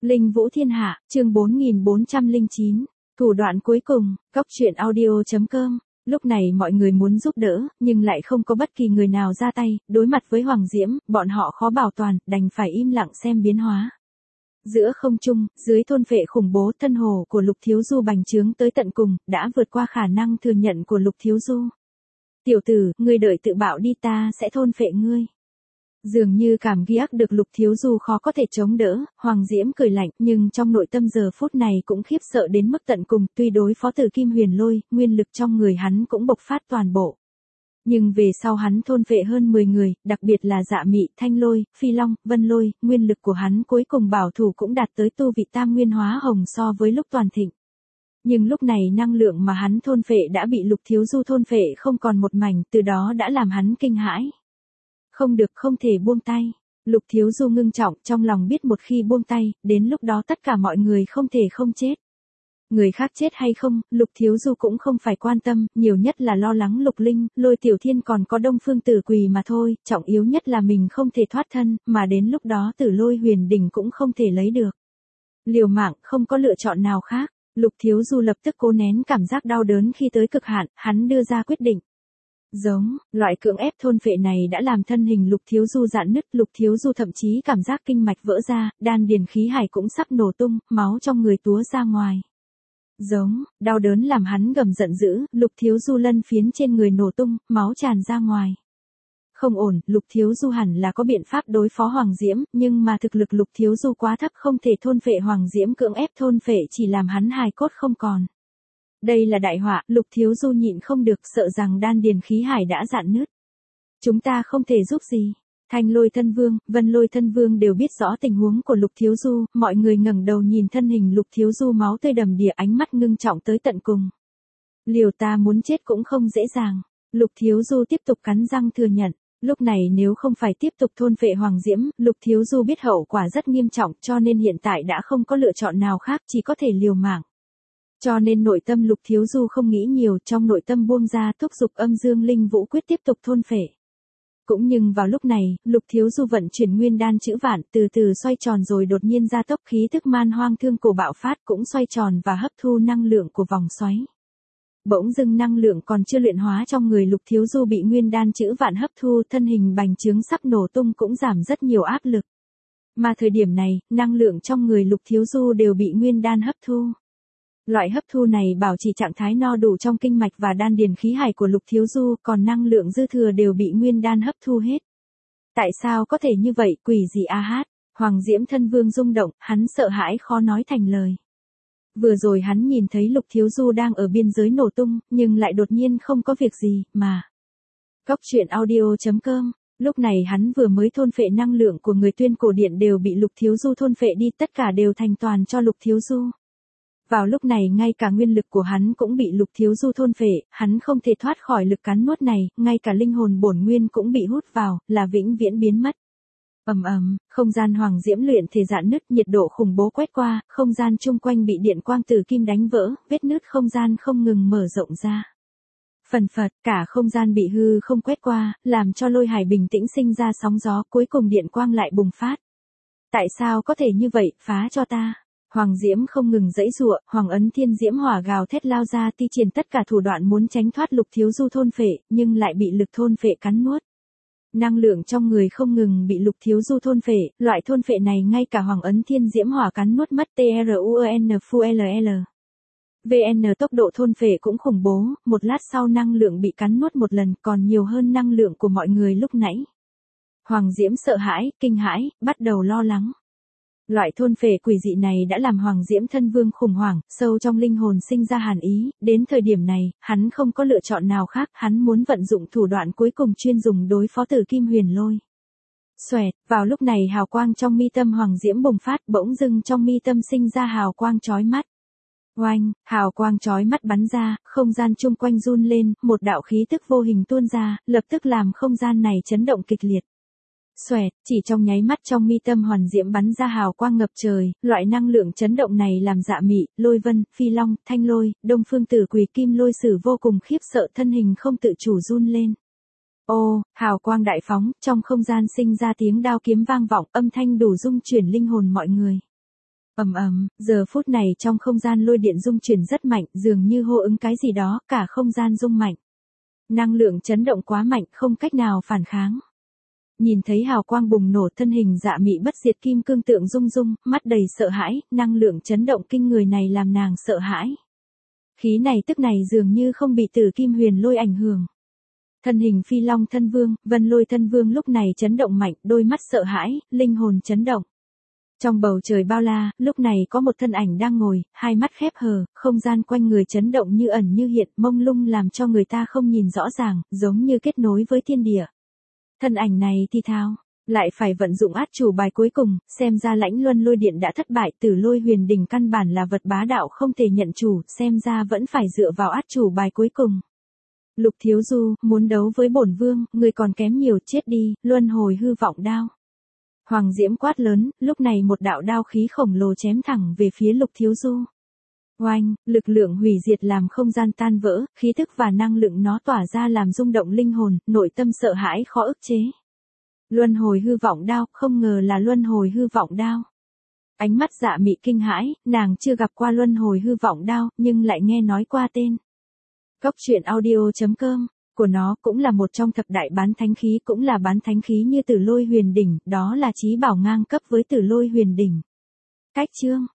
Linh Vũ Thiên Hạ, chương 4409, thủ đoạn cuối cùng, Cóc truyện audio.com. Lúc này mọi người muốn giúp đỡ, nhưng lại không có bất kỳ người nào ra tay, đối mặt với Hoàng Diễm, bọn họ khó bảo toàn, đành phải im lặng xem biến hóa. Giữa không trung, dưới thôn phệ khủng bố thân hồ của Lục Thiếu Du bành trướng tới tận cùng, đã vượt qua khả năng thừa nhận của Lục Thiếu Du. Tiểu tử, ngươi đợi tự bạo đi, ta sẽ thôn phệ ngươi. Dường như cảm ghiếc được Lục Thiếu Du khó có thể chống đỡ, Hoàng Diễm cười lạnh, nhưng trong nội tâm giờ phút này cũng khiếp sợ đến mức tận cùng, tuy đối phó Tử Kim Huyền Lôi, nguyên lực trong người hắn cũng bộc phát toàn bộ. Nhưng về sau hắn thôn phệ hơn 10 người, đặc biệt là Dạ Mị, Thanh Lôi, Phi Long, Vân Lôi, nguyên lực của hắn cuối cùng bảo thủ cũng đạt tới tu vị tam nguyên hóa hồng so với lúc toàn thịnh. Nhưng lúc này năng lượng mà hắn thôn phệ đã bị Lục Thiếu Du thôn phệ không còn một mảnh, từ đó đã làm hắn kinh hãi. Không được, không thể buông tay. Lục Thiếu Du ngưng trọng, trong lòng biết một khi buông tay, đến lúc đó tất cả mọi người không thể không chết. Người khác chết hay không, Lục Thiếu Du cũng không phải quan tâm, nhiều nhất là lo lắng Lục Linh, Lôi Tiểu Thiên còn có Đông Phương Tử Quỳ mà thôi, trọng yếu nhất là mình không thể thoát thân, mà đến lúc đó Tử Lôi Huyền Đỉnh cũng không thể lấy được. Liều mạng, không có lựa chọn nào khác. Lục Thiếu Du lập tức cố nén cảm giác đau đớn khi tới cực hạn, hắn đưa ra quyết định. Giống, loại cưỡng ép thôn phệ này đã làm thân hình Lục Thiếu Du rạn nứt, Lục Thiếu Du thậm chí cảm giác kinh mạch vỡ ra, đan điền khí hải cũng sắp nổ tung, máu trong người túa ra ngoài. Giống, đau đớn làm hắn gầm giận dữ, Lục Thiếu Du lân phiến trên người nổ tung, máu tràn ra ngoài. Không ổn, Lục Thiếu Du hẳn là có biện pháp đối phó Hoàng Diễm, nhưng mà thực lực Lục Thiếu Du quá thấp, không thể thôn phệ Hoàng Diễm, cưỡng ép thôn phệ chỉ làm hắn hài cốt không còn. Đây là đại họa, Lục Thiếu Du nhịn không được, sợ rằng đan điền khí hải đã rạn nứt. Chúng ta không thể giúp gì. Thanh Lôi Thân Vương, Vân Lôi Thân Vương đều biết rõ tình huống của Lục Thiếu Du, mọi người ngẩng đầu nhìn thân hình Lục Thiếu Du máu tươi đầm đìa, ánh mắt ngưng trọng tới tận cùng. Liều ta muốn chết cũng không dễ dàng. Lục Thiếu Du tiếp tục cắn răng thừa nhận. Lúc này nếu không phải tiếp tục thôn phệ Hoàng Diễm, Lục Thiếu Du biết hậu quả rất nghiêm trọng, cho nên hiện tại đã không có lựa chọn nào khác, chỉ có thể liều mạng. Cho nên nội tâm Lục Thiếu Du không nghĩ nhiều, trong nội tâm buông ra thúc giục âm dương linh vũ quyết tiếp tục thôn phệ. Cũng nhưng vào lúc này, Lục Thiếu Du vận chuyển nguyên đan chữ vạn, từ từ xoay tròn rồi đột nhiên ra tốc, khí thức man hoang thương cổ bạo phát cũng xoay tròn và hấp thu năng lượng của vòng xoáy. Bỗng dưng năng lượng còn chưa luyện hóa trong người Lục Thiếu Du bị nguyên đan chữ vạn hấp thu, thân hình bành trướng sắp nổ tung cũng giảm rất nhiều áp lực. Mà thời điểm này, năng lượng trong người Lục Thiếu Du đều bị nguyên đan hấp thu. Loại hấp thu này bảo trì trạng thái no đủ trong kinh mạch và đan điền khí hải của Lục Thiếu Du, còn năng lượng dư thừa đều bị nguyên đan hấp thu hết. Tại sao có thể như vậy, quỷ gì a hát? Hoàng Diễm Thân Vương rung động, hắn sợ hãi khó nói thành lời. Vừa rồi hắn nhìn thấy Lục Thiếu Du đang ở biên giới nổ tung, nhưng lại đột nhiên không có việc gì, mà. Cóc truyện audio.com. Lúc này hắn vừa mới thôn phệ năng lượng của người Tuyên Cổ Điện đều bị Lục Thiếu Du thôn phệ đi, tất cả đều thành toàn cho Lục Thiếu Du. Vào lúc này ngay cả nguyên lực của hắn cũng bị Lục Thiếu Du thôn phệ, hắn không thể thoát khỏi lực cắn nuốt này, ngay cả linh hồn bổn nguyên cũng bị hút vào, là vĩnh viễn biến mất. Ầm ầm, không gian Hoàng Diễm luyện thể rạn nứt, nhiệt độ khủng bố quét qua, không gian chung quanh bị điện quang tử kim đánh vỡ, vết nứt không gian không ngừng mở rộng ra. Phần phật, cả không gian bị hư không quét qua, làm cho lôi hải bình tĩnh sinh ra sóng gió, cuối cùng điện quang lại bùng phát. Tại sao có thể như vậy, phá cho ta. Hoàng Diễm không ngừng giãy giụa, Hoàng ấn Thiên Diễm Hỏa gào thét lao ra, thi triển tất cả thủ đoạn muốn tránh thoát Lục Thiếu Du thôn phệ, nhưng lại bị lực thôn phệ cắn nuốt. Năng lượng trong người không ngừng bị Lục Thiếu Du thôn phệ, loại thôn phệ này ngay cả Hoàng ấn Thiên Diễm Hỏa cắn nuốt mất. TRUNFULL. VN tốc độ thôn phệ cũng khủng bố, một lát sau năng lượng bị cắn nuốt một lần, còn nhiều hơn năng lượng của mọi người lúc nãy. Hoàng Diễm sợ hãi, kinh hãi, bắt đầu lo lắng. Loại thôn phệ quỷ dị này đã làm Hoàng Diễm Thân Vương khủng hoảng, sâu trong linh hồn sinh ra hàn ý, đến thời điểm này, hắn không có lựa chọn nào khác, hắn muốn vận dụng thủ đoạn cuối cùng chuyên dùng đối phó Tử Kim Huyền Lôi. Xoẹt, vào lúc này hào quang trong mi tâm Hoàng Diễm bùng phát, bỗng dưng trong mi tâm sinh ra hào quang chói mắt. Oanh, hào quang chói mắt bắn ra, không gian chung quanh run lên, một đạo khí tức vô hình tuôn ra, lập tức làm không gian này chấn động kịch liệt. Xoẹt, chỉ trong nháy mắt trong mi tâm Hoàng Diễm bắn ra hào quang ngập trời, loại năng lượng chấn động này làm Dạ Mị, Lôi Vân, Phi Long, Thanh Lôi, Đông Phương Tử Quỳ, Kim Lôi Sử vô cùng khiếp sợ, thân hình không tự chủ run lên. Ô, hào quang đại phóng, trong không gian sinh ra tiếng đao kiếm vang vọng, âm thanh đủ rung chuyển linh hồn mọi người. Giờ phút này trong không gian lôi điện rung chuyển rất mạnh, dường như hô ứng cái gì đó, cả không gian rung mạnh. Năng lượng chấn động quá mạnh, không cách nào phản kháng. Nhìn thấy hào quang bùng nổ, thân hình Dạ Mị bất diệt kim cương tượng rung rung, mắt đầy sợ hãi, năng lượng chấn động kinh người này làm nàng sợ hãi. Khí này tức này dường như không bị Tử Kim Huyền Lôi ảnh hưởng. Thân hình Phi Long thân vương, Vân Lôi thân vương lúc này chấn động mạnh, đôi mắt sợ hãi, linh hồn chấn động. Trong bầu trời bao la, lúc này có một thân ảnh đang ngồi, hai mắt khép hờ, không gian quanh người chấn động như ẩn như hiện, mông lung làm cho người ta không nhìn rõ ràng, giống như kết nối với thiên địa. Thân ảnh này thì thào, lại phải vận dụng át chủ bài cuối cùng, xem ra Lãnh Luân Lôi Điện đã thất bại, Tử Lôi Huyền Đỉnh căn bản là vật bá đạo không thể nhận chủ, xem ra vẫn phải dựa vào át chủ bài cuối cùng. Lục Thiếu Du, muốn đấu với bổn vương, người còn kém nhiều, chết đi, luân hồi hư vọng đao. Hoàng Diễm quát lớn, lúc này một đạo đao khí khổng lồ chém thẳng về phía Lục Thiếu Du. Oanh, lực lượng hủy diệt làm không gian tan vỡ, khí thức và năng lượng nó tỏa ra làm rung động linh hồn, nội tâm sợ hãi khó ức chế. Luân hồi hư vọng đao, không ngờ là luân hồi hư vọng đao. Ánh mắt Dạ Mị kinh hãi, nàng chưa gặp qua luân hồi hư vọng đao, nhưng lại nghe nói qua tên. Cốc truyện audio.com, của nó cũng là một trong thập đại bán thánh khí, cũng là bán thánh khí như Tử Lôi Huyền Đỉnh, đó là chí bảo ngang cấp với Tử Lôi Huyền Đỉnh. Cách chương